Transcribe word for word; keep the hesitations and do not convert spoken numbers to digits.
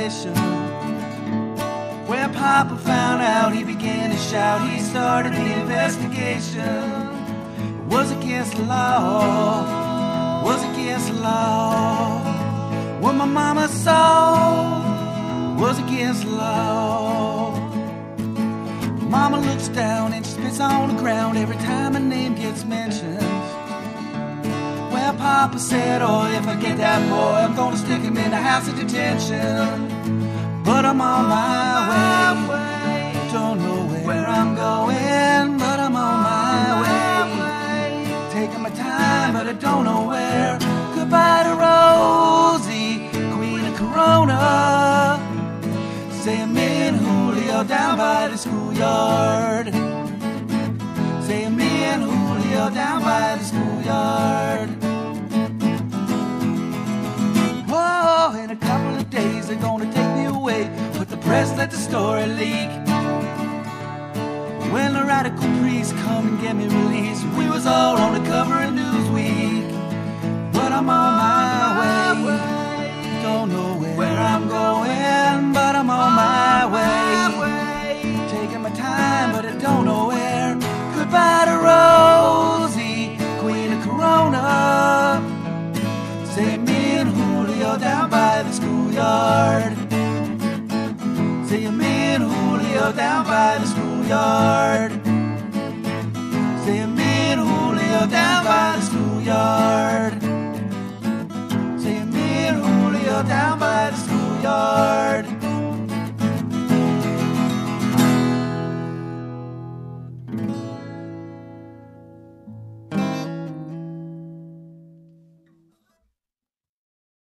station. When Papa found out, he began to shout. He started the investigation. It was against the law, it was against the law. What my mama saw was against the law. Mama looks down and she spits on the ground every time her name gets mentioned. Well, Papa said, oh, if I get that boy, I'm gonna stick him in the house of detention. But I'm on my way, don't know where I'm going, but I'm on my way, taking my time, but I don't know where. Goodbye to Rosie, Queen of Corona. Say me and Julio down by the schoolyard. Say me and Julio down by the schoolyard. Whoa, in a couple of days they're gonna take me away, but the press let the story leak. When the radical priests come and get me released, we was all on the cover of Newsweek. But I'm on my way, don't know where I'm going, but I'm on my way, taking my time, but I don't know where. Goodbye to Rosie, Queen of Corona. Say me and Julio down by the schoolyard. Say me and Julio down by the schoolyard. Say me and Julio down by the schoolyard. Say me and Julio down by